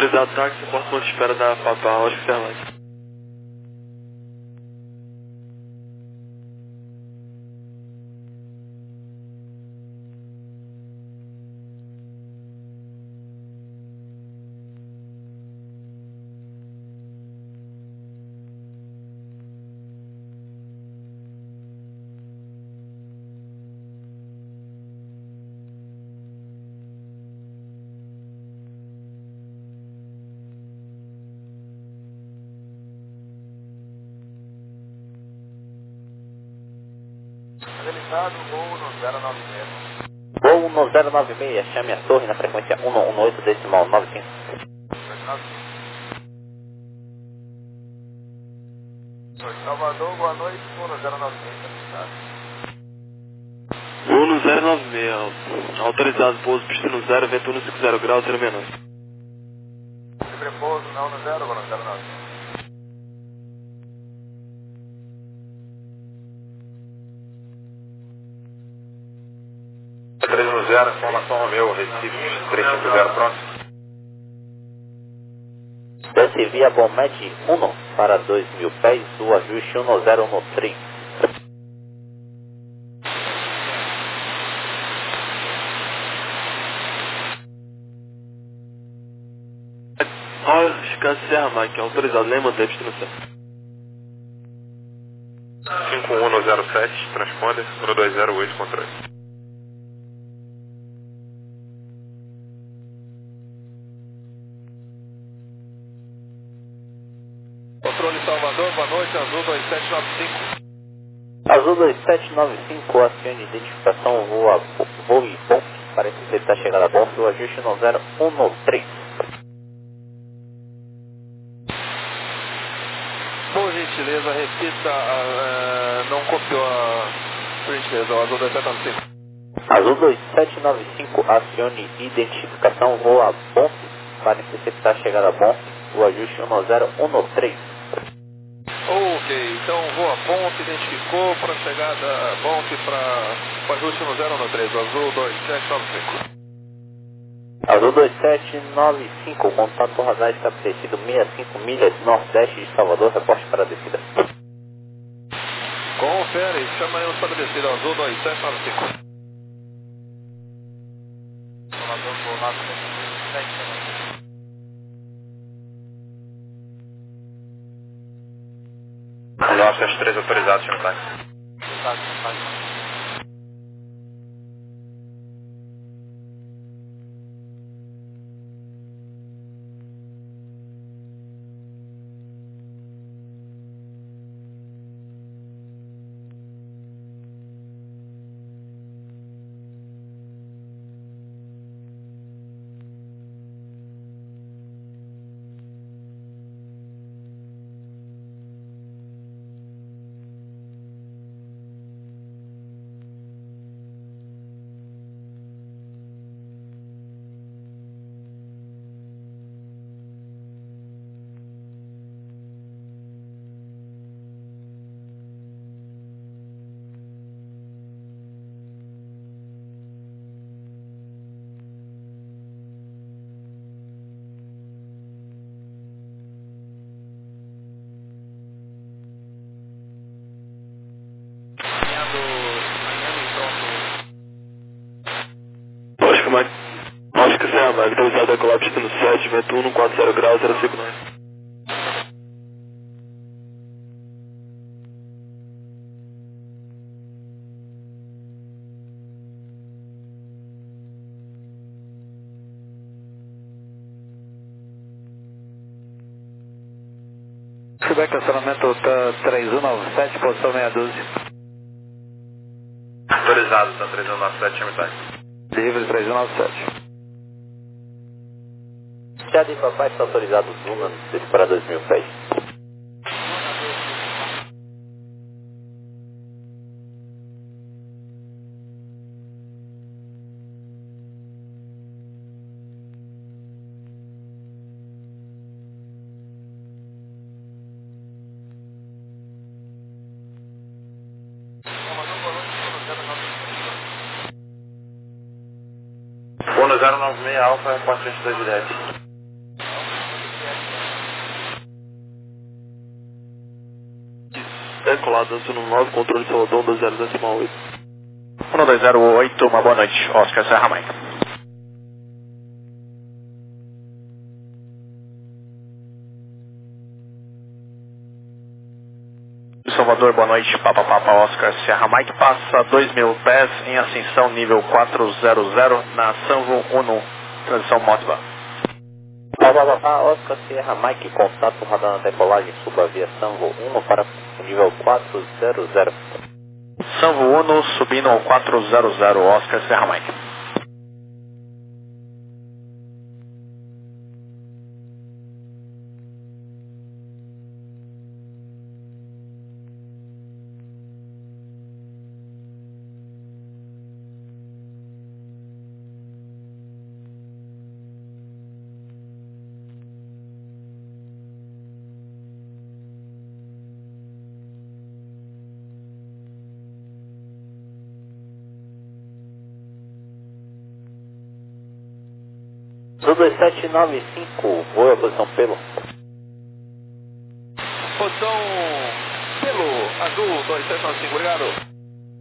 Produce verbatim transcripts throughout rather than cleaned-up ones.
Autorizado táxi, porta ponto de espera da Papal, acho que você é mais. Organizado, voo no zero nove seis. Voo no zero nove seis, chame a torre na frequência um um oito decimal nove cinco. Salvador, boa noite, voo no zero nove seis, organizado. Voo no zero nove seis, autorizado, pouso, pista no zero, vento no cinquenta graus, zero menos. Livre pouso, não no zero, vou no zero nove seis. três no zero, informação Romeu, Recife, trezentos e cinquenta, pronto. Desce via Bomed um para dois mil pés, o ajuste um zero um três. Olha, Chicago Serra Mike, autorizado, nem manter pista no céu. cinco um no zero sete, transponder, um dois zero oito, controle. Controle Salvador, boa noite, Azul dois sete nove cinco. Azul dois sete nove cinco, acione identificação, voa, voo e bom, parece que está chegando a bom, o ajuste um zero um três. Por gentileza, repita, uh, não copiou a... Por gentileza, o Azul dois sete nove cinco. Azul dois sete nove cinco, acione identificação, voa bom, parece que está chegando a bom, o ajuste um zero um três. Ok, então voa ponte, identificou para chegada ponte para o ajuste no zero no três, Azul dois sete nove cinco. Azul dois sete nove cinco, contato radar estabelecido sessenta e cinco milhas nordeste de Salvador, reporte para a descida. Confere, chama aí o estabelecido, Azul dois sete nove cinco. Salvador, vou lá com Nossos três autorizados, senhor Táxi. Acho que mais. Acho que Serra Mike, autorizado a colar pista no sete, vento um no quarenta graus, zero cinco nove. Quebec, estacionamento três um nove sete, posição meia dúzia. Autorizado, tá três um nove sete, chama Táxi. Livre três um nove sete. Já de papai está autorizado Zuna, desde para dois mil pés. Voo no zero nove seis, Alfa, reporte vinte e dois de dez. decolado Azul nove, controle Salvador, um dois zero decimal oito. um dois zero oito, uma boa noite, Oscar Serra Mike. Salvador, boa noite, Papa Papa Oscar Serra Mike, passa dois mil pés em ascensão nível quatrocentos na Sanvo uno, transição Motiva. Papa Papa Oscar Serra Mike, contato radar na decolagem, suba via Sanvo um para o nível quatrocentos. Sanvo uno subindo ao quatrocentos, Oscar Serra Mike. Azul dois sete nove cinco, voa posição pelo. Posição pelo Azul dois sete nove cinco, obrigado.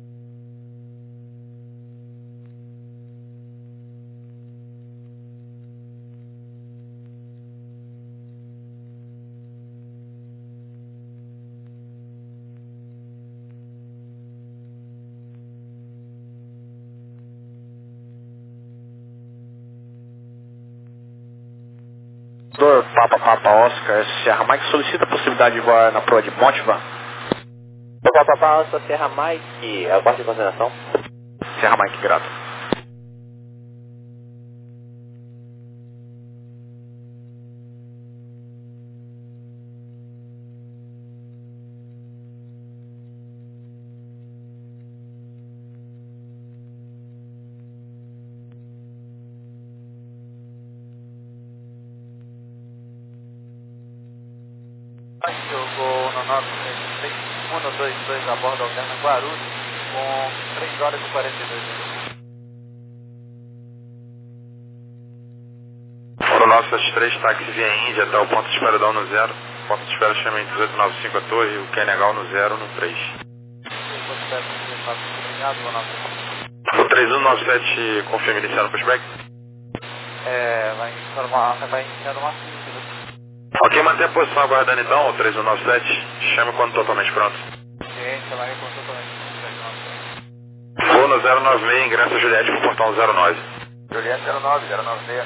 Papa Papa Oscar Serra Mike, solicita a possibilidade de voar na proa de Motiva. Papa Papa Oscar Serra Mike, aguarde consideração. Serra Mike, grato. Eu vou no nove seis um dois dois a bordo alterna Guarulhos com três horas e quarenta e dois minutos. Foram nossas três táxis via Índia até o ponto de espera da um zero. Ponto de espera chama em dezoito nove cinco a torre, o Q N H no zero no três. O três um nove sete confirma iniciar no pushback? É, vai iniciar uma, vai iniciar uma Ok, manter a posição aguardando então, o três um nove sete, chame quando totalmente pronto. ciência, vai com totalmente pronto. Voo no zero nove seis, ingresso Juliette pro portão zero nove. Juliette zero nove, zero nove seis.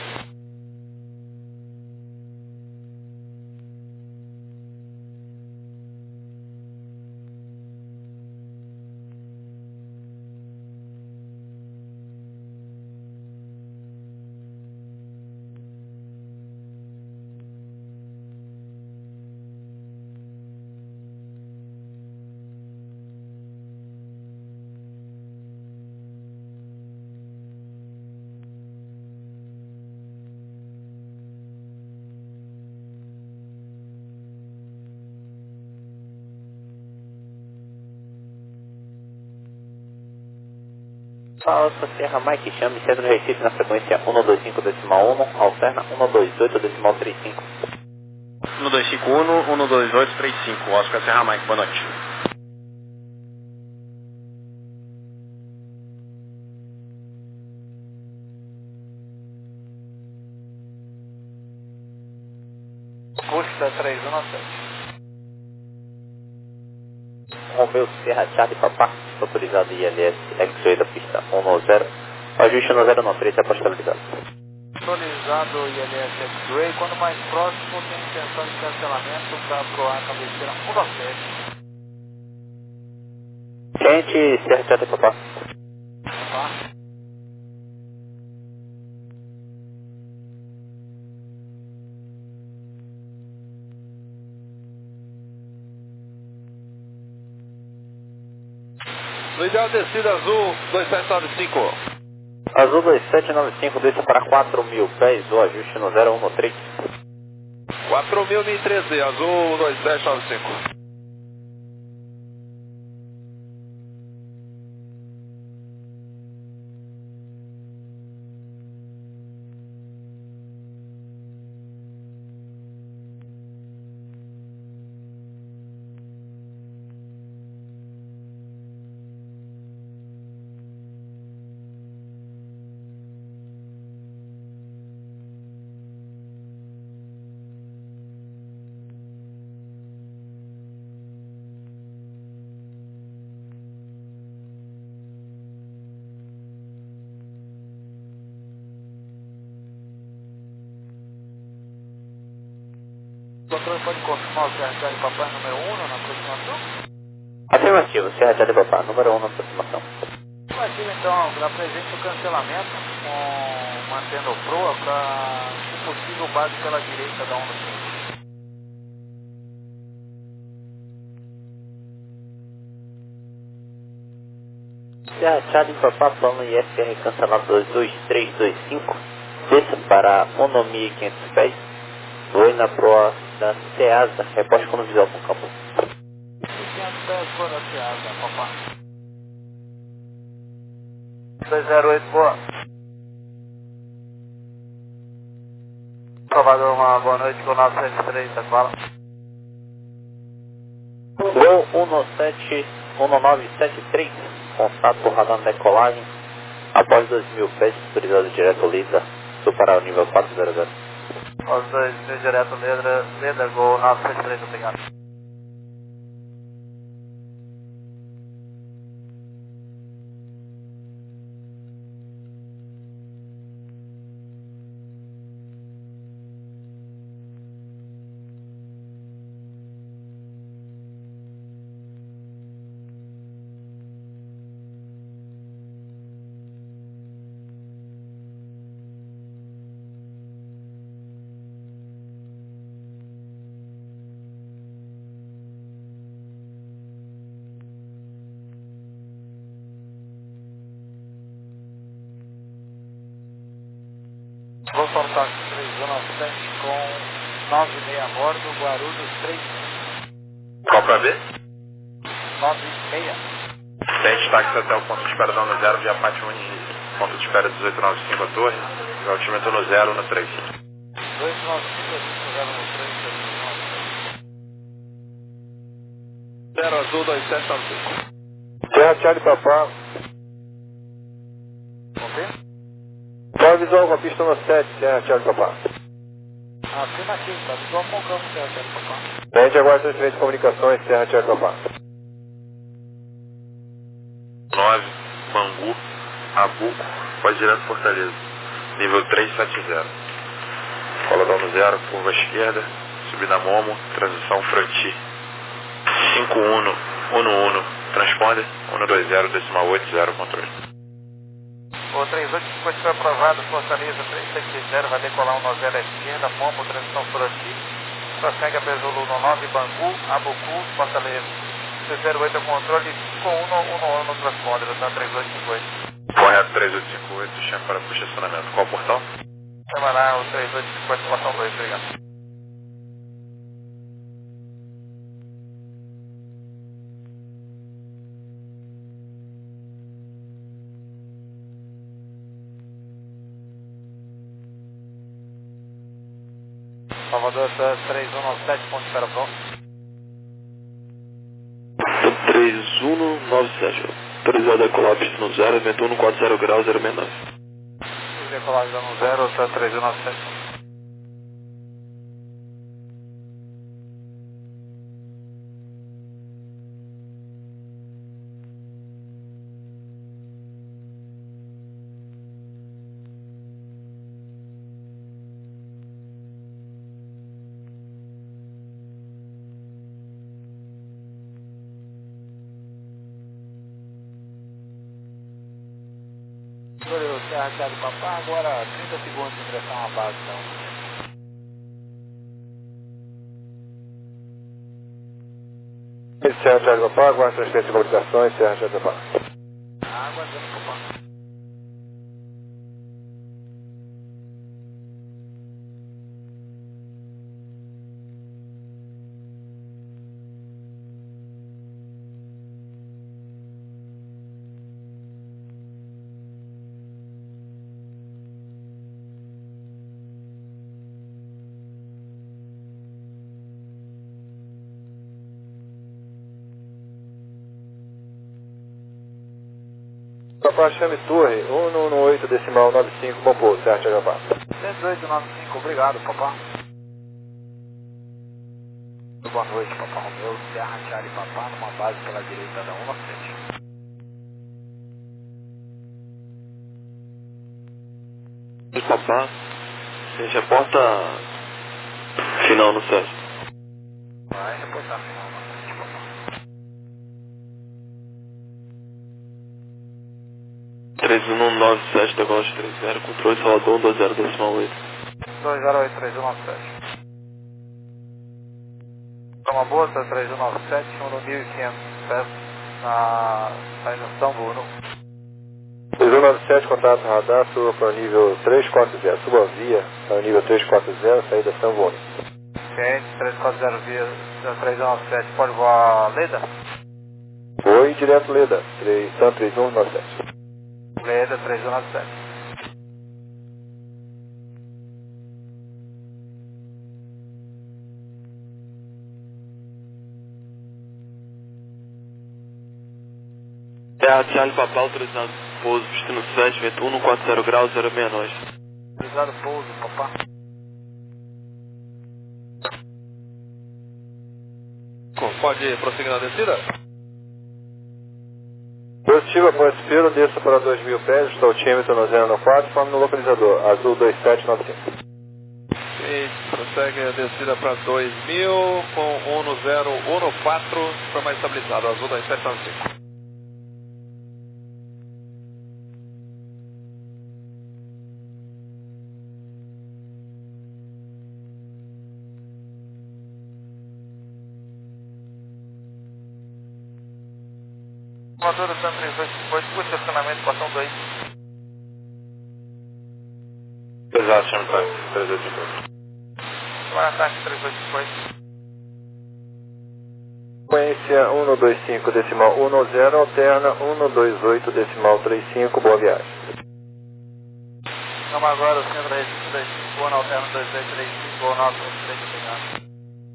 Oscar Serra Mike, chame centro de Recife na frequência um dois cinco decimal um, alterna um dois oito decimal trinta e cinco. um dois cinco um, um dois oito três cinco, Oscar Serra Mike, boa noite. Custa três um nove sete. Romeu Serra Charlie Papá, autorizado I L S X-Ray da pista um zero, ajuste no zero nove três, após estabilizado. Autorizado I L S X-Ray, quando mais próximo tem intenção de cancelamento para proar a cabeceira um nove sete. Gente, Serra Charlie Papá. Tá? No ideal descida Azul dois sete nove cinco. Azul dois sete nove cinco, desça para quatro mil pés, o ajuste no zero um três. quatro mil e treze, Azul dois sete nove cinco. controle pode confirmar o C R Charlie Papai número um na aproximação? Afirmativo, C R Charlie Papai, número um na aproximação. Afirmativo, então, apresente o cancelamento com mantendo o proa para, se possível, base pela direita da onda três. C R Charlie Papá, plano I F R cancelado dois três dois cinco, desça para um mil e quinhentos pés, voe na proa da SEASA, reporte quando visual com campo. quinhentos pés por a SEASA, Papá. dois zero oito, boa. Salvador, uma boa noite com nove sete três, tá fala. Gol um nove sete três, contato radar na decolagem, após dois mil pés, autorizado direto Lida, superar o nível quatrocentos. Os dois mil direto Leda, Leda, gol nove sete três, obrigado. Vou soltar três um sete com nove e meio a bordo, Guarulhos três Qual pra ver? nove e meio. Sente táxi até o ponto de espera da no zero, via Pátio Muniz. Ponto de espera dezoito noventa e cinco a torre, altimento no zero no três. dois nove cinco, zero no três, dois nove cinco. zero azul dois sete nove cinco. Terra Charlie Papá. Confirma? Qual a visual com a pista no sete, Terra Charlie Papá? Afirmativo, tá visual com o campo, C R Charlie Papá. Média aguarda transferência de comunicações, Terra Charlie Papá. nove, Bangu, Abuco, pode direto Fortaleza. Nível trezentos e setenta. Coladão no zero, curva esquerda, subida Momo, transição Franti. cinco um, um um, transponder, um dois zero, decimal oito zero, controle. O três oito cinco foi aprovado, Fortaleza três sete zero, vai decolar um zero à esquerda, Momo, transição Franti. Prossegue a Pesolo no nove, Bangu, Abucu, Fortaleza. três zero oito é o controle, cinco um um um no transponder, tá três oito cinco oito. Correto três oito cinco oito, chama para posicionamento. Qual portão? Chama lá o três oito cinco oito, portão dois, obrigado. Salvador, três um sete, ponto de espera pronto. três um nove sete. Autorizado a decolar pista no zero, vento um quatro zero graus, zero sessenta e nove. Decolagem no zero, tá três um nove sete. C R Charlie Papá, agora trinta segundos em direção à base, então. Terra Charlie Papá, aguarda transferência de comunicações, Terra Charlie Papá. Água, dando Papá. Papá, chame torre, um um oito, decimal nove cinco, bom pouso, Terra Charlie Papá. cento e oito nove cinco, obrigado, Papá. Boa noite, Papá Romeu, Serra Charlie Papá, numa base pela direita da um sete. Papá, a gente reporta final no sete. Pois tá, final, não. três um nove sete, decola três zero, controle Salvador, um dois zero decimal oito. dois zero oito três um nove sete. Toma boa, tá três um nove sete, um mil e quinhentos pés na saída São Bruno. três um nove sete, contato radar, suba para o nível trezentos e quarenta, suba via para o nível trezentos e quarenta, saída São Bruno. Cliente trezentos e quarenta via três um nove sete, pode voar Leda? Oi, direto Leda, Sam três um nove sete. Leda três um nove sete. Terra Charlie Papal, autorizado pouso, destino sete, vento um quatro zero graus, zero meia nós. Autorizado pouso, papá. Pode prosseguir na descida? Positivo após expiro, desça para dois mil pés, está o tímetro no zero quatro, forma no localizador, azul dois sete nove cinco. E prossegue a descida para dois mil com um zero um quatro, foi mais estabilizado, azul dois sete nove cinco. Motor do Sam três dois cinco oito, curso de estacionamento, portão dois. Exato, chama táxi, três oito cinco oito. Tomar ataque três dois cinco oito. Frequência um dois cinco decimal um zero, alterna um dois oito decimal trinta e cinco, boa viagem. Vamos agora, o centro da Recife dois cinco um, alterno dois dois três cinco, ou nove um três três.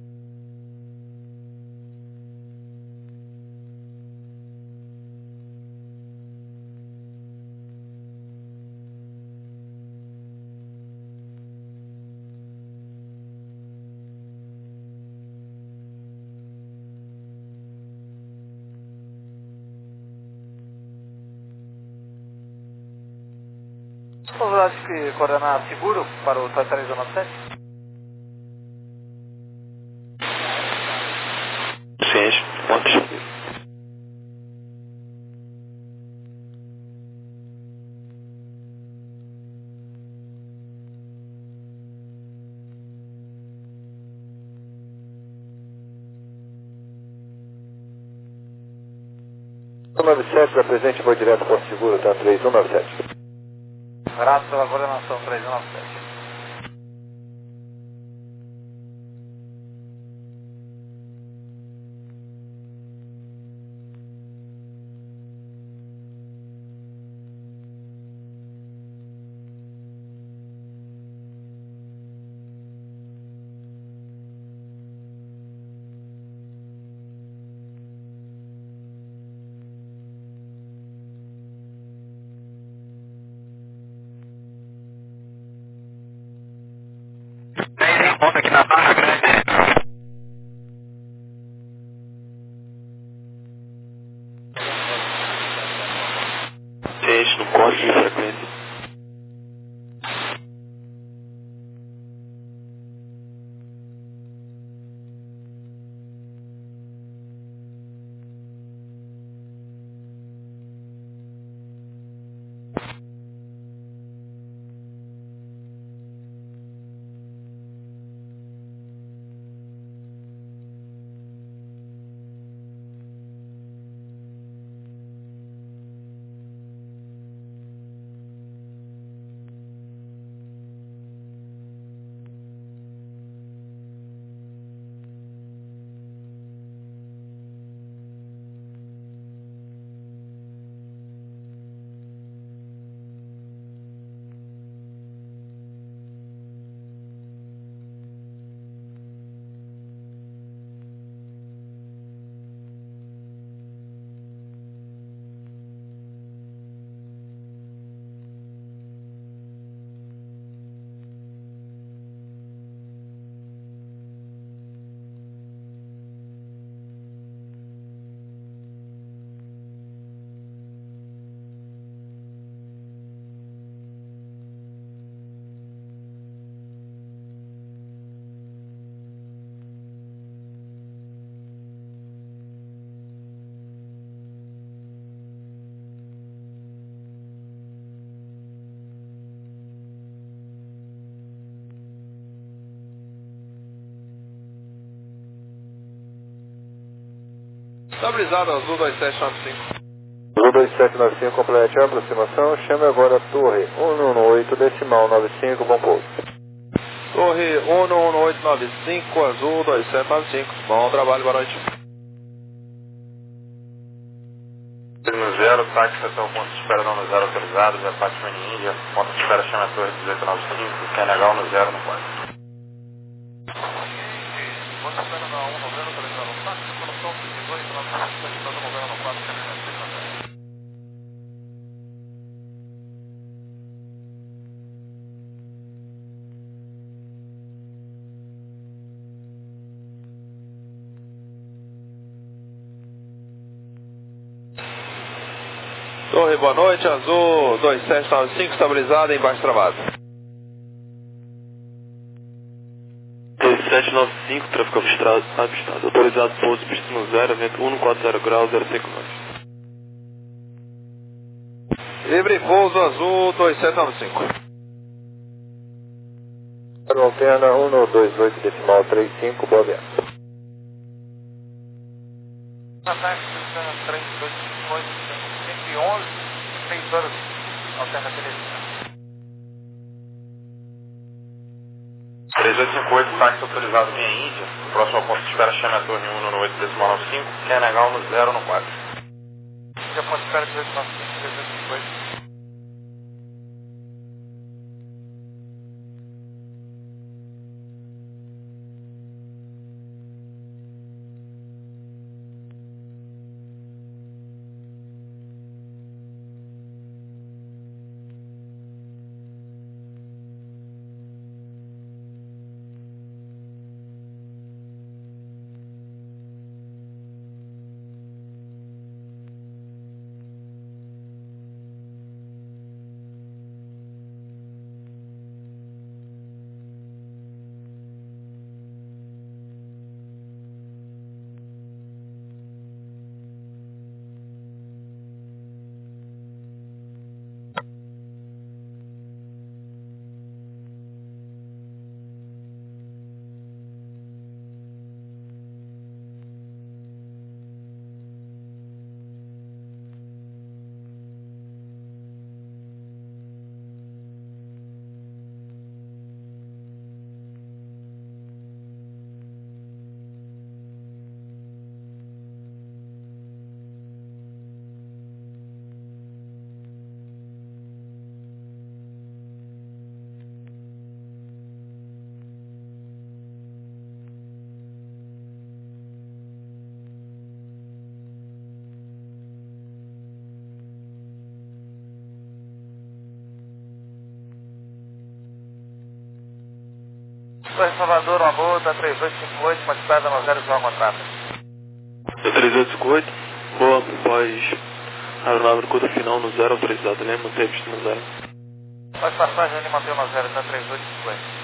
Possibilidade de coordenar seguro para o três um nove sete? Ciência, pontos. um nove sete, apresente voo direto para o seguro, tá três um nove sete. Graças pela coordenação três um nove sete. Ponto aqui na Barra Grande. Ciência, no corte de frequência. Estabilizado, Azul dois sete nove cinco. Azul dois sete nove cinco, complete a aproximação. Chame agora a torre cento e dezenove, decimal nove cinco, bom pouso. Torre cento e dezenove nove cinco, Azul dois sete nove cinco. Bom trabalho, boa noite. No zero, táxi até o ponto de espera não no zero autorizado, já parte Mini Índia, ponto de espera chama a torre dezoito nove cinco, Q N H no zero no quatro. Ponto de espera na um noventa autorizado, táxi pelo ponto dezoito nove cinco, solicitando noventa no quatro, Q N H seis na zero. Torre, boa noite, Azul dois sete nove cinco, estabilizado em baixo travado. dois sete nove cinco, tráfego abstrato, abstrato, autorizado pouso, pista no zero, vento um quatro zero graus, zero cinco nove. Livre pouso, Azul dois sete nove cinco. Para o alterna cento e vinte e oito, decimal trinta e cinco, boa viagem. Ataque três dois cinco oito, cento e onze, três horas, alternativa. três oito cinco oito, táxi autorizado via Índia, próximo ao ponto de espera chama a torre cento e dezenove, decimal nove cinco, Q N H no zero no quatro. Já ponto de espera dezoito nove cinco, três oito cinco oito. Torre Salvador, uma boa, da três oito cinco oito, modificada no zero, ao contrato. três oito cinco oito, boa, pós aeronave no curta final no zero autorizado, né? Mantém a pista no zero. Pós passagem ali, mantém no zero, da três oito cinco oito.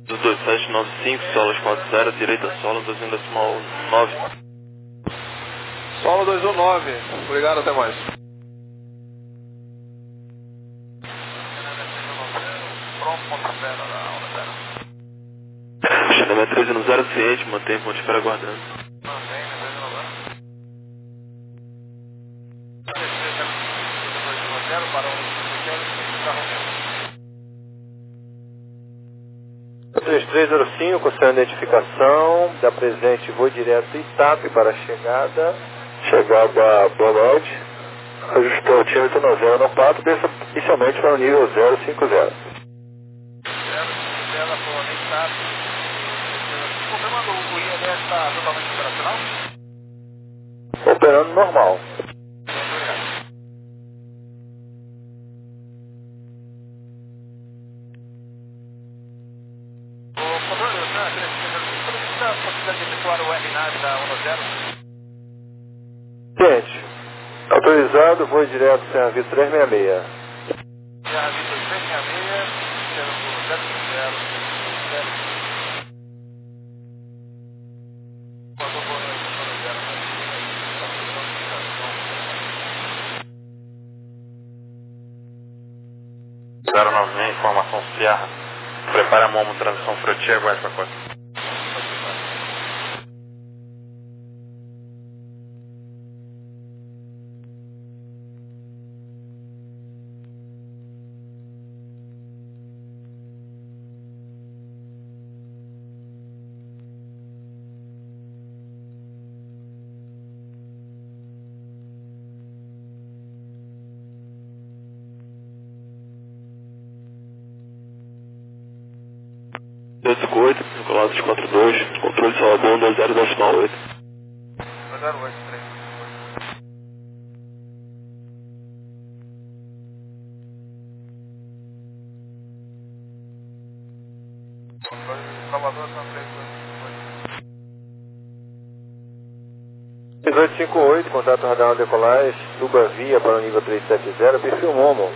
dois sete nove cinco, solas quatro zero, direita solo, dois um decimal nove. Solo dois um nove. Obrigado, até mais. Xanamé treze no zero, ciente, mantém ponte para aguardando. Mantém, né? treze no zero. Para o três três zero cinco, sem identificação, da presente voo direto Itap para a chegada, chegada boa noite, ajustou o oito nove zero no quatro, desça inicialmente para o nível zero cinco zero. Confirmando, o I L S está totalmente operacional? Operando normal. O controle, a possibilidade de efetuar o R NAV da um zero? Gente, autorizado, voo direto sem aviso trezentos e sessenta e seis. E a aviso trezentos e sessenta e seis, sendo zero cinco zero, zero. zero nove seis, informação Sierra. Prepara a Momo, transição Froti, aguarde para costa. dois cinco oito, Nicolaus quatro dois, controle Salabão dois zero decimal oito. dois zero oito, três. Salvador, São três oito cinco oito, contato radar decolagem, suba via para o nível trezentos e setenta, perfil Momo.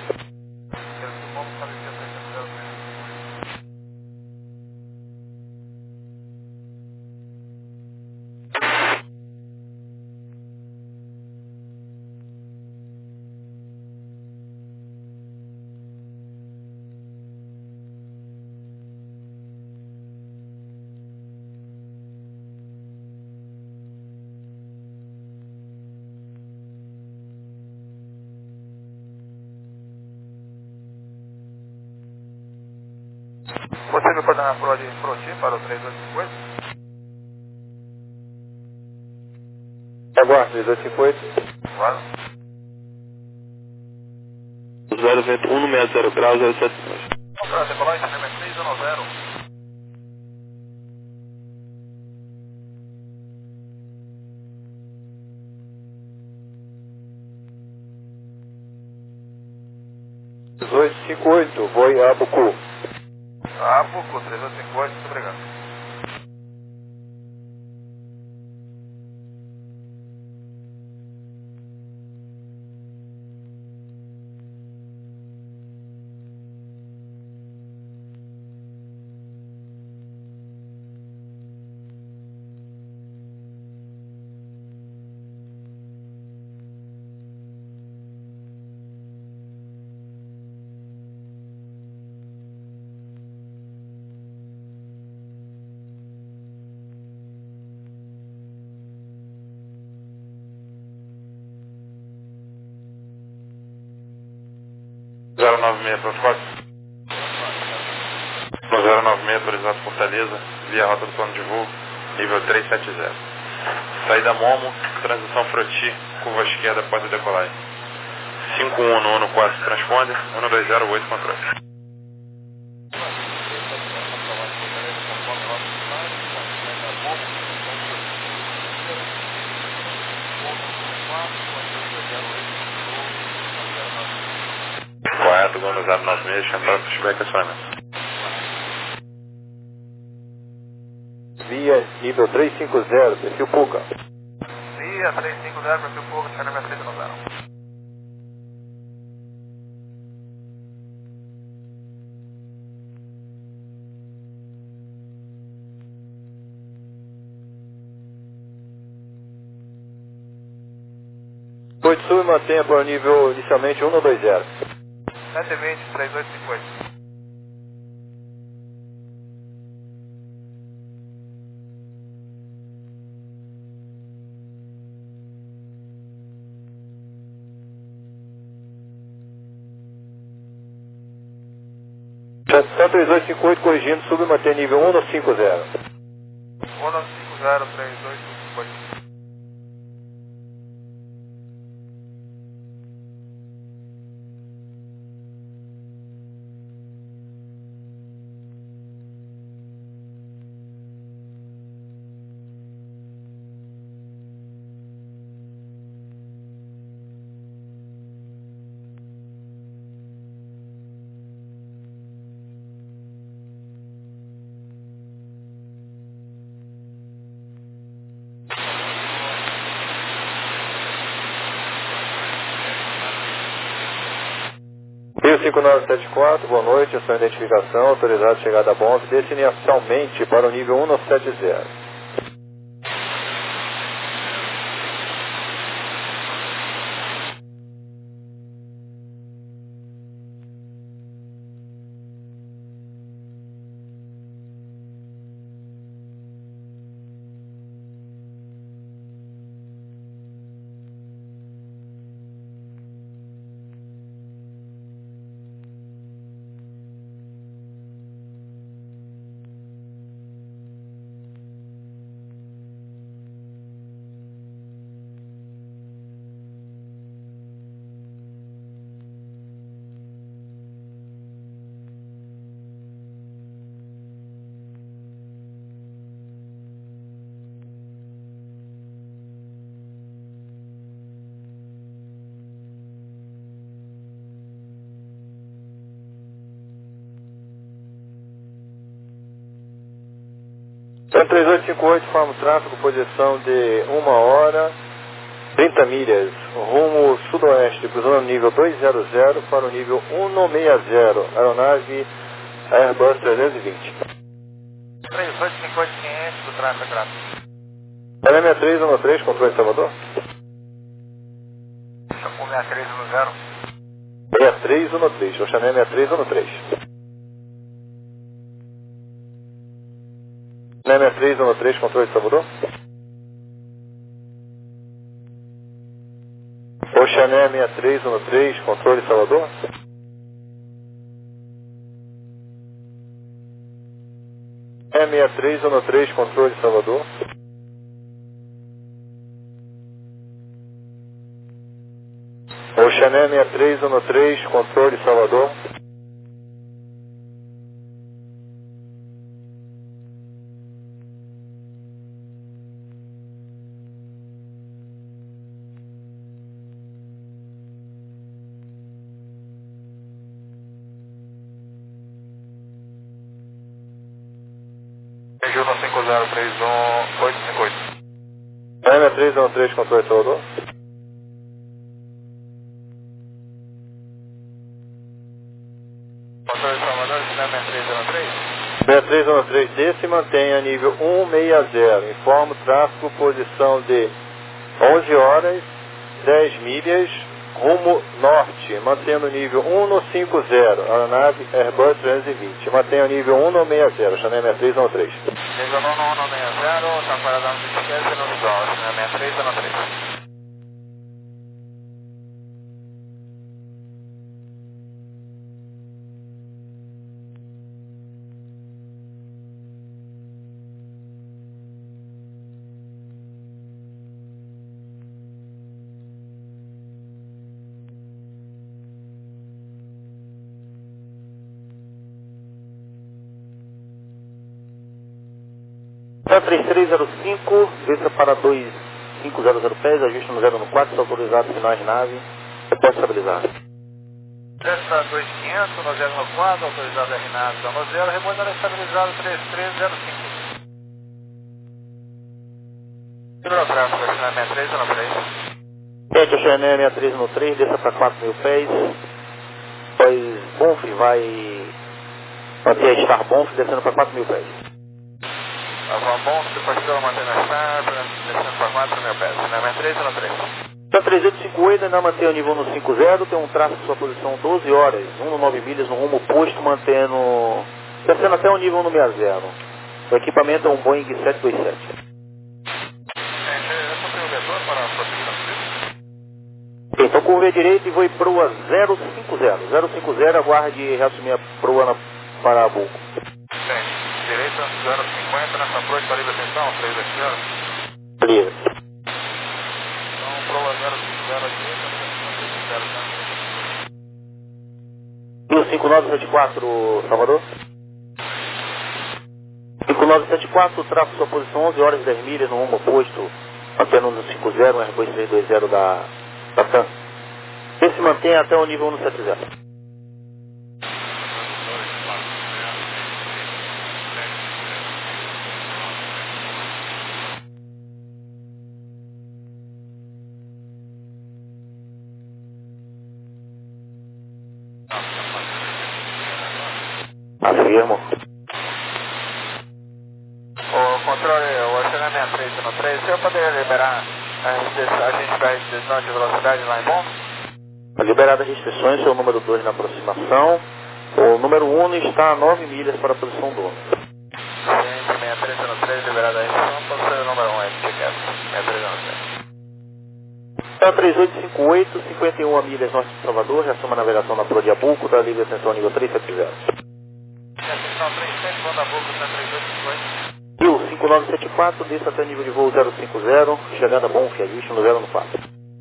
Você me coordenar por ordem Froti para o três oito cinco oito? Aguarde, três oito cinco oito. Claro. zero vento um sessenta zero graus, zero sete nove. Para decolagem, N M três um zero. dezoito cinquenta e oito, voo a Bucu. Ah, Bucu, três oito cinco oito, muito obrigado. zero nove seis para Fox. No zero nove seis, autorizado Fortaleza, via rota do plano de voo, nível trezentos e setenta. Saída Momo, transição Froti, curva esquerda após a decolagem. cinco um no Uno quatro transponder, um dois zero oito controle. Correto, Gono zero nove seis, central para feedback acionamento. Via nível trezentos e cinquenta, perfil Puca. Via trezentos e cinquenta, perfil Puca, N M três um zero. oito sub, mantenha para o nível inicialmente um no dois zero. sete vinte, três oito cinco oito. São três oito cinco oito corrigindo, sub, mantenha nível um no cinco zero. um no cinco zero, três oito cinco oito. Rio cinco nove sete quatro, boa noite, a sua identificação, autorizado chegada a bomba, desce inicialmente para o nível um no sete zero. Então, três oito cinco oito, forma o tráfego, posição de uma hora, trinta milhas, rumo sudoeste, cruzando o nível dois zero zero para o nível um seis zero, aeronave Airbus trezentos e vinte. três oito cinco oito, quinhentos do tráfego gráfico. L M três um três, controle de Salvador? um seis três um zero. seis três um três, Oxané seis três um três. seis três um três, controle de Salvador? Oxané seis três um três, controle de Salvador? seis três um três, controle de Salvador? Oxané seis três um três, controle de Salvador? Região cinco zero três um oito cinco oito. seis três um três, controle de Salvador? Controle de Salvador, seis três um três. seis três um três, desce e mantenha nível um seis zero. Informa o tráfego, posição de onze horas, dez milhas, rumo norte, mantendo o nível um no cinco zero, aeronave Airbus trezentos e vinte. Mantenha o nível um no seis zero, Chanel seis três um três. Nível um no seis zero, está para dar um esquece no visual, seis três um três. três três zero cinco, desça para dois cinco zero zero pés, ajuste no zero no quatro, autorizado, sinais nave, repórter estabilizado. Desça dois quinhentos, no zero no quatro, autorizado R nave, no zero, remontando estabilizado três três zero cinco. Número tráfego, seis três um três. Gente, o Chanel seis três um três, desça para quatro mil pés, pois Bonf vai manter a Star Bonf descendo para quatro mil pés. Avan bom, se postou mantendo a estável, descendo para quatro mil pés, seis três um três. Então três oito cinco oito ainda mantém o nível no cinco zero, tem um traço de sua posição doze horas, um no nove milhas no rumo oposto, mantendo, descendo até o nível no sessenta. O equipamento é um Boeing sete dois sete. Então curva à direita e vou em proa zero cinco zero. zero cinco zero, aguarde reassumir a proa na, para a Buco. Bem, direita zero cinquenta, nessa proa está livre atenção, três oito zero. Livre. Então proa zero cinco zero à direita, zero E o cinco nove sete quatro, Salvador? cinco nove sete quatro, traço sua posição onze horas dez milhas no rumo oposto, mantendo no cinco zero, um Airbus três dois zero da, da TAM. Esse se mantém até o nível no sete zero. Afirmo. O controle, o acionamento três um três, o senhor poderia liberar a gente para restrição de velocidade lá em Bom? Liberadas restrições, seu número dois na aproximação. O número um está a nove milhas para a posição dois. Gente, seis três um três, liberada a restrição, posição o número um, etiqueta, seis três um três. Então três oito cinco oito, cinquenta e uma milhas norte de Salvador, reassuma a navegação na proa de Abuco, da livre atenção nível três sete zero. Atenção três sete, voo da Buco, três oito cinco oito. E o cinco nove sete quatro, desça até nível de voo zero cinco zero, chegada bom, ajuste no zero no quatro.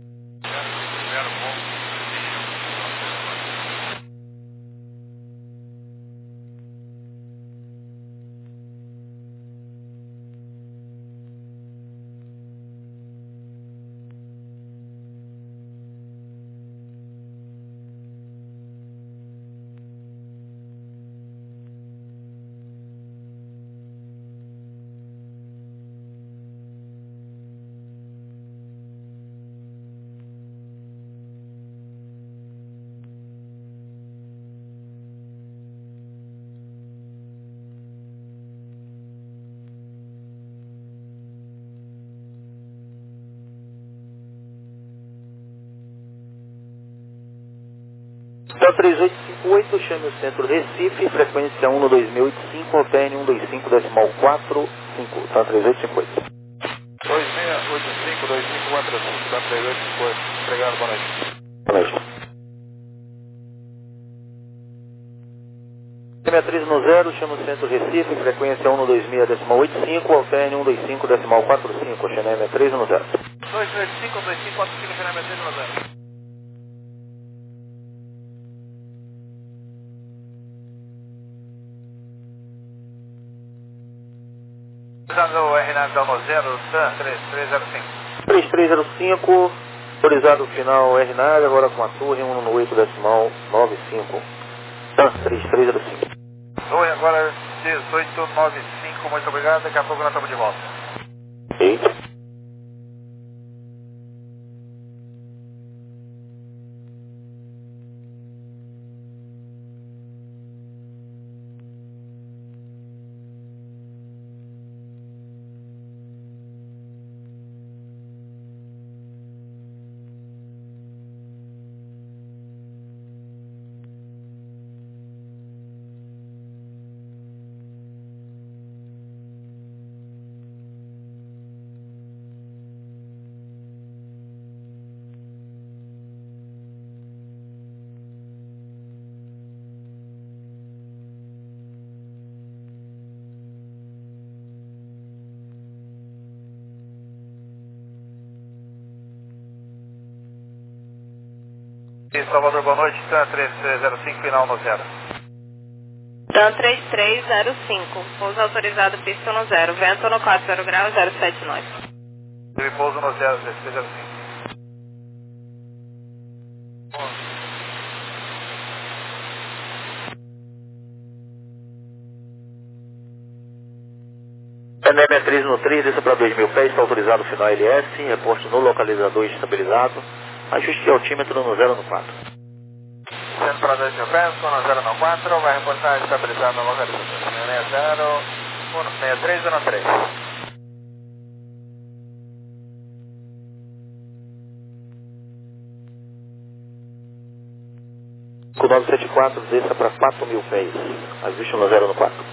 Então três oito cinco oito, chame o centro Recife, frequência um no dois mil e oitenta e cinco, alterne cento e vinte e cinco decimal quatro cinco, tá três oito cinco oito. dois seis oito cinco, dois cinco quatro cinco, tá três oito cinco oito. Obrigado, boa noite. Boa noite. seis três um zero, chama o centro Recife, frequência um no dois mil decimal oitenta e cinco, alterne cento e vinte e cinco decimal quatro cinco, chama seis três um zero. dois três cinco, dois cinco quatro cinco, chama seis três um zero. Usando o R nove da zero, TAM três três zero cinco. três três zero cinco, autorizado final R nove, agora com a torre um no oito decimal nove cinco. TAM três três zero cinco. Oi, agora dezoito noventa e cinco, muito obrigado, daqui a pouco nós estamos de volta. Eita. Salvador, boa noite, TAM três três zero cinco, final no zero. TAM três três zero cinco, pouso autorizado, pista no zero, vento no quatro zero graus, zero sete nove. Teve pouso no zero, três três zero cinco. N M três no três, desça para dois mil pés, está autorizado final L S, reposto no localizador estabilizado, ajuste de altímetro no zero no quatro. Sendo para dois mil pés, com no zero no quatro, vai reportar estabilizado na localização. seis zero, seis três um três. nove sete quatro, desça para quatro mil pés. Ajuste no zero no quatro.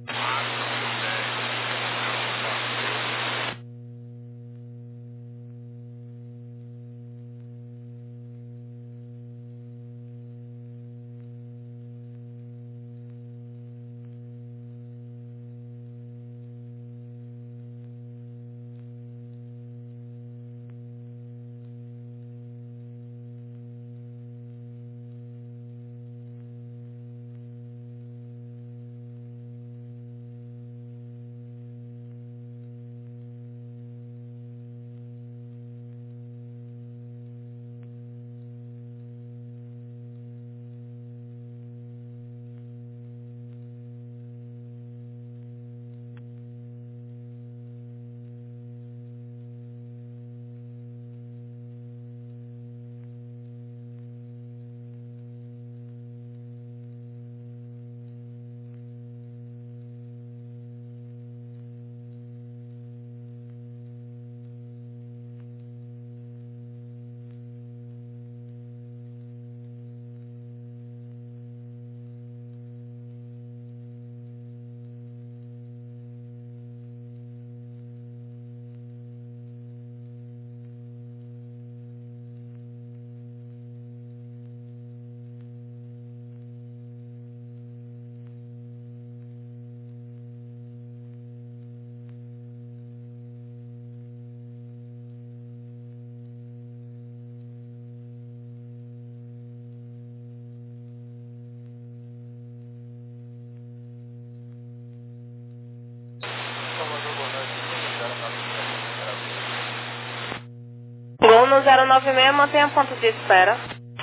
Gol no zero nove seis, mantenha ponto de espera.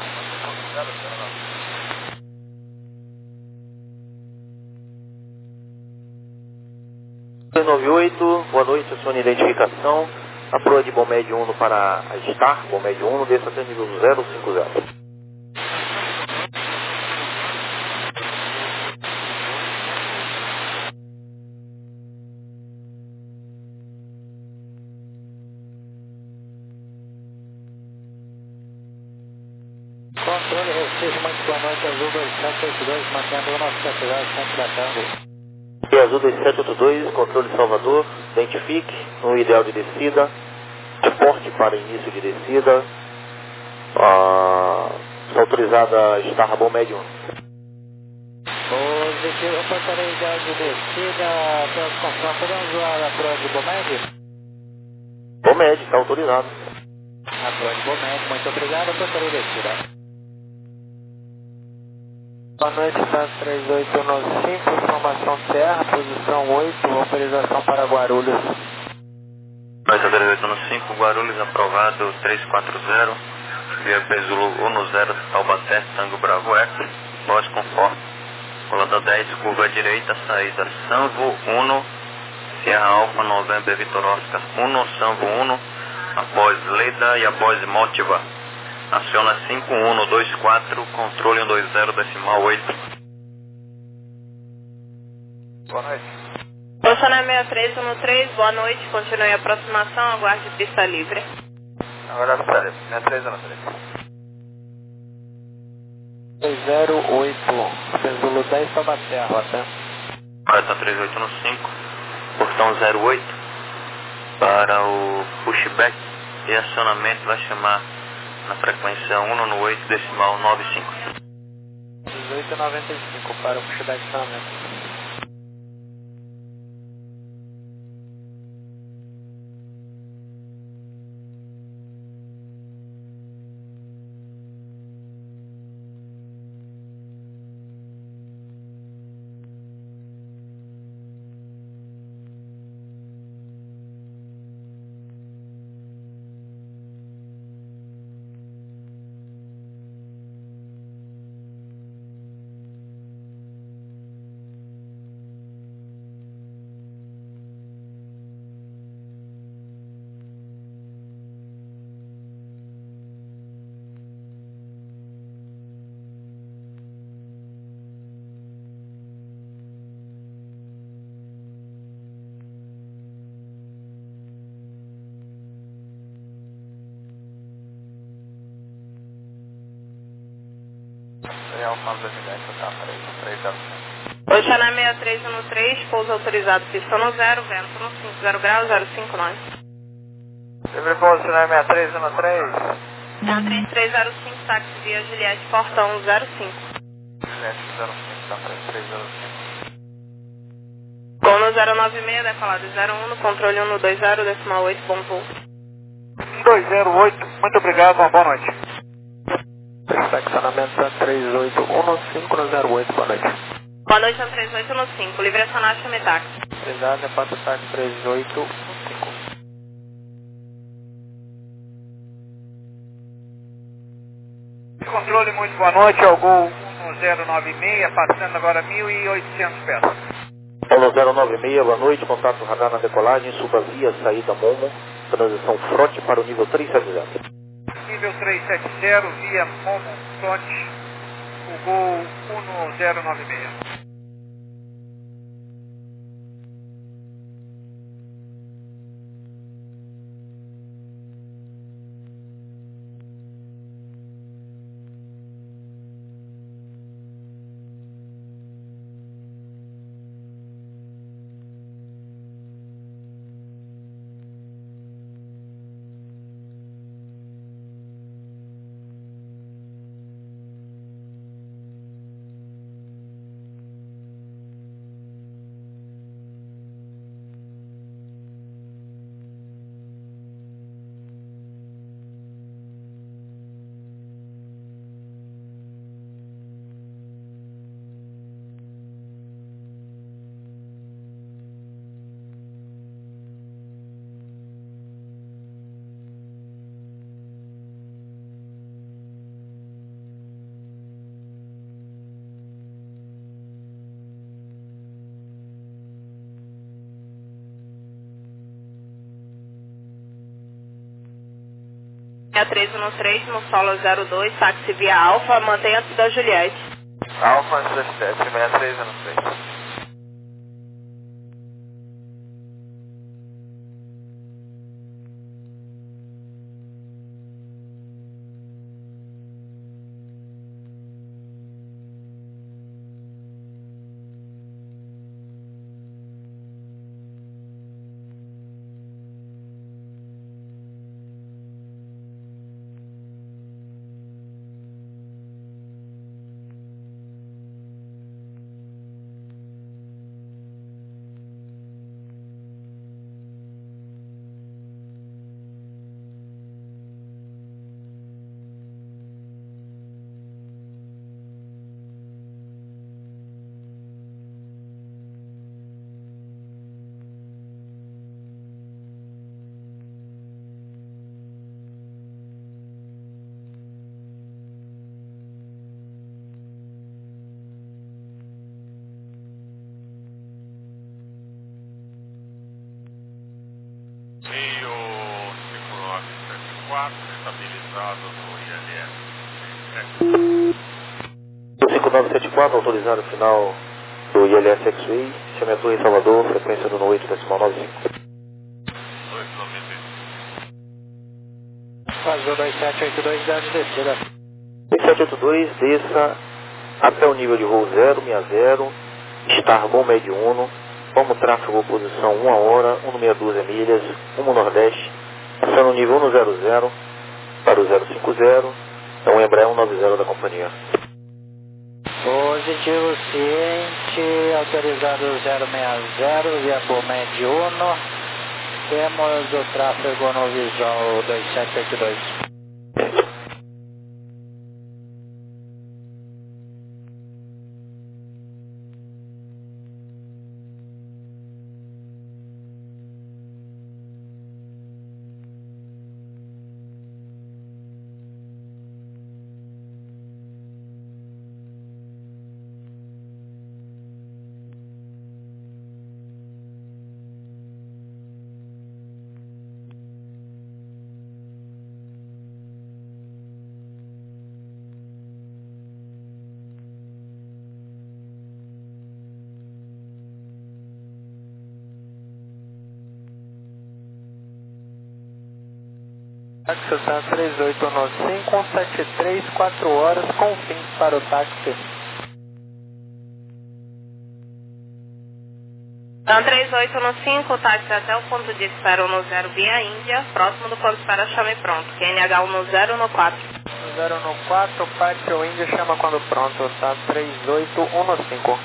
zero nove oito, boa noite, acione identificação. A proa de Bomed um para a Star, Bomed um, desça até nível zero cinco zero. Controle, receja muito boa noite, Azul dois sete oito dois, mantendo o nosso atividade sempre da Tango. E Azul dois sete oito dois, controle Salvador, identifique no ideal de descida, suporte para início de descida, ah, autorizada Star Bomed um. Positivo, portaria ideal de descida, pelas confirmações, podemos usar a prova de Bomed? Bomed, está autorizado. A prova de Bomed, muito obrigado, portaria de descida. Boa noite, Star três oito nove cinco, informação Terra, posição oito, autorização para Guarulhos. Noite três oito nove cinco, Guarulhos aprovado três quatro zero, via Zulu um zero, Taubaté, Tango Bravo Eco, voz conforme, colada dez, curva direita, saída Sanvo um, Sierra Alfa, November, Vitor Oscar um, Sanvo um, após Leda e após Motiva. Aciona cinco um dois quatro, controle um dois zero, decimal oito. Boa noite. Bolsonaro seis três um três, boa noite, continue a aproximação, aguarde pista livre. Agora pista livre, seis três um três. dois zero oito, Zulu dez, Taubaté, rota. Rota três oito um cinco, portão zero oito, para o pushback e acionamento vai chamar na frequência um no oito, decimal nove cinco. dezoito noventa e cinco para o pushback de acionamento. Alfa Juliette, tá três três zero cinco. Hoje é na seis três um três, pouso autorizado, pista no zero, vento no cinco zero graus, zero cinco nove. Livre pouso na seis três um três. É três três zero cinco, táxi via Juliette, portão zero cinco. Juliette zero cinco, tá três três zero cinco. Com no zero nove seis, decolado zero um, no controle um no dois zero, decimal oito, bom voo. dois zero oito, muito obrigado, uma boa noite. Estacionamento três oito um cinco no zero oito, boa noite. Boa noite, três oito um cinco, livre acionar, chame táxi. Obrigado, é quatro táxi três oito um cinco. Controle, muito boa noite, ao Gol um zero nove seis, passando agora mil e oitocentos pés. Polo zero nove seis, boa noite, contato radar na decolagem, suba via saída Momo, transição front para o nível três sete zero. Nível três sete zero, via Momo, front, o Gol um zero nove seis. seis três um três, no solo zero dois, táxi via Alfa, mantenha-se da Juliette. Alfa Juliette, seis três um três. Estabilizado no I L S. cinco nove sete quatro, autorizado final do I L S X-Way, chame a Torre Salvador, frequência do oito decimal nove cinco. dois quilômetros. Vazou dois sete oito dois, deve descer. dois sete oito dois, desça até o nível de voo zero seis zero, estar bom médio Uno, vamos tráfego posição uma hora, cento e sessenta e dois milhas, rumo nordeste, passando o nível um zero zero para o zero cinco zero, é um Embraer cento e noventa da companhia. Positivo ciente, autorizado zero seis zero, via Bomed Uno, temos o tráfego no visual dois sete oito dois. Táxi está três oito um cinco, sete três, quatro horas, com fim para o táxi. Então, três oito um cinco, táxi até o ponto de espera um zero via Índia, próximo do ponto de espera chame pronto, Q N H um zero um quatro. um zero um quatro, pátio Índia, chama quando pronto, tá três oito um cinco.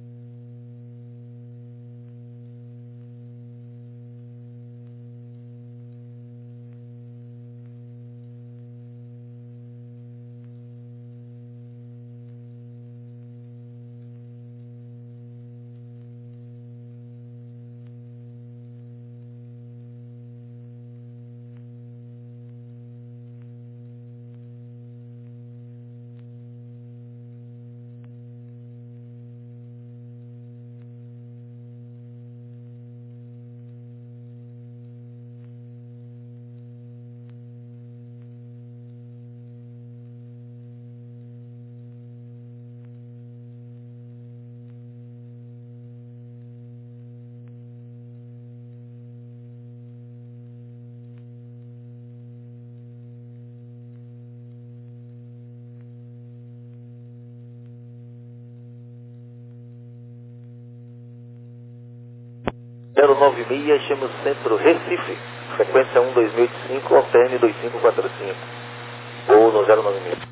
zero nove seis, chama Centro Recife, frequência um dois mil e oitenta e cinco, alterne dois cinco quatro cinco, ou no zero nove seis.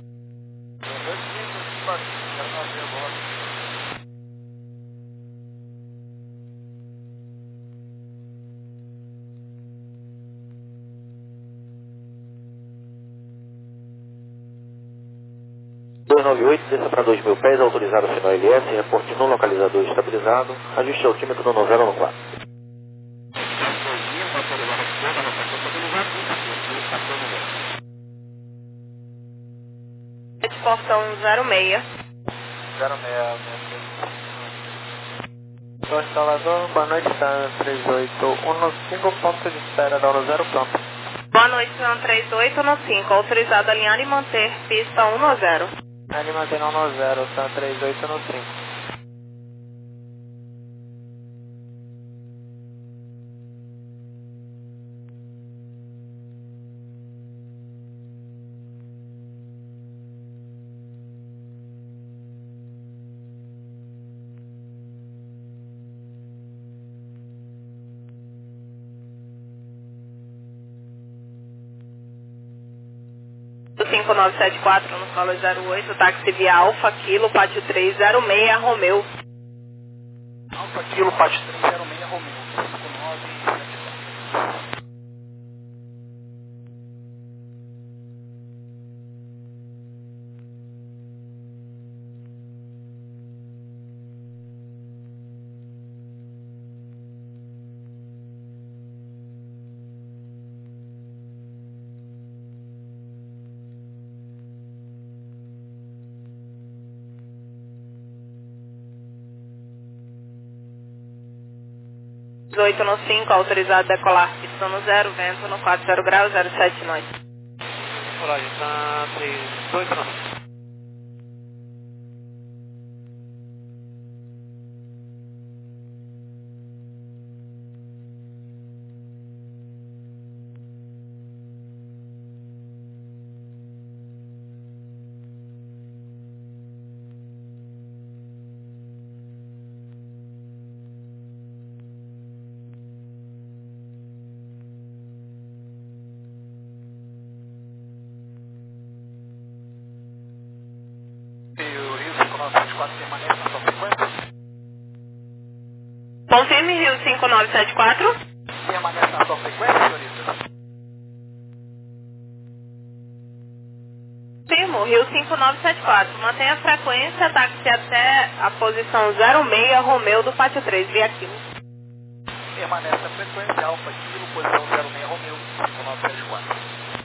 dois nove oito, desça para dois mil pés, autorizado o sinal L S, reporte no localizador estabilizado, ajuste altímetro no zero um quatro. Portão zero seis. zero seis. Sou instalador, boa noite, está três oito um cinco, ponto de espera da um zero pronto. Boa noite, são três oito um cinco, autorizado a alinhar e manter pista um zero. Ali mantendo um zero, está três oito um cinco. cinco nove sete quatro no solo zero oito, táxi via Alfa Kilo, pátio três zero seis, Romeu. Alfa Kilo, pátio três zero seis, Romeu. cinco nove sete quatro. dezoito no cinco, autorizado a decolar, pista no zero, vento no quatro zero graus, zero sete nós. Olá, está três oito nove. Confirme Rio cinco nove sete quatro. Permanece na sua frequência, senhorita? Firmo, Rio cinco nove sete quatro. Mantenha a frequência, táxi até a posição zero seis, Romeu do pátio três, via Kilo. Permanece a frequência, Alfa Kilo, posição zero seis, Romeu, cinco nove sete quatro.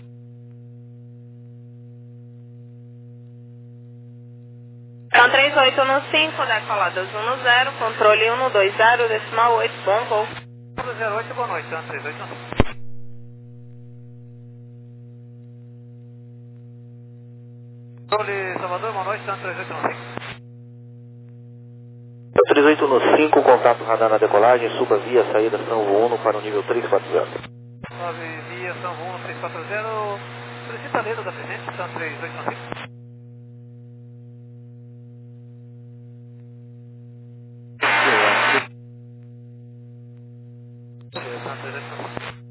Então três oito um cinco, decoladas um zero, controle um dois zero, decimal oito, bom voo. um zero oito, boa noite, então três oito um cinco. Controle Salvador, boa noite, então três oito um cinco. três oito um cinco, contato radar na decolagem, suba via saída São Uno para o nível três quatro zero. nove via São um seis quatro zero. Solicita a letra da presente, são três oito nove cinco. São três oito nove cinco.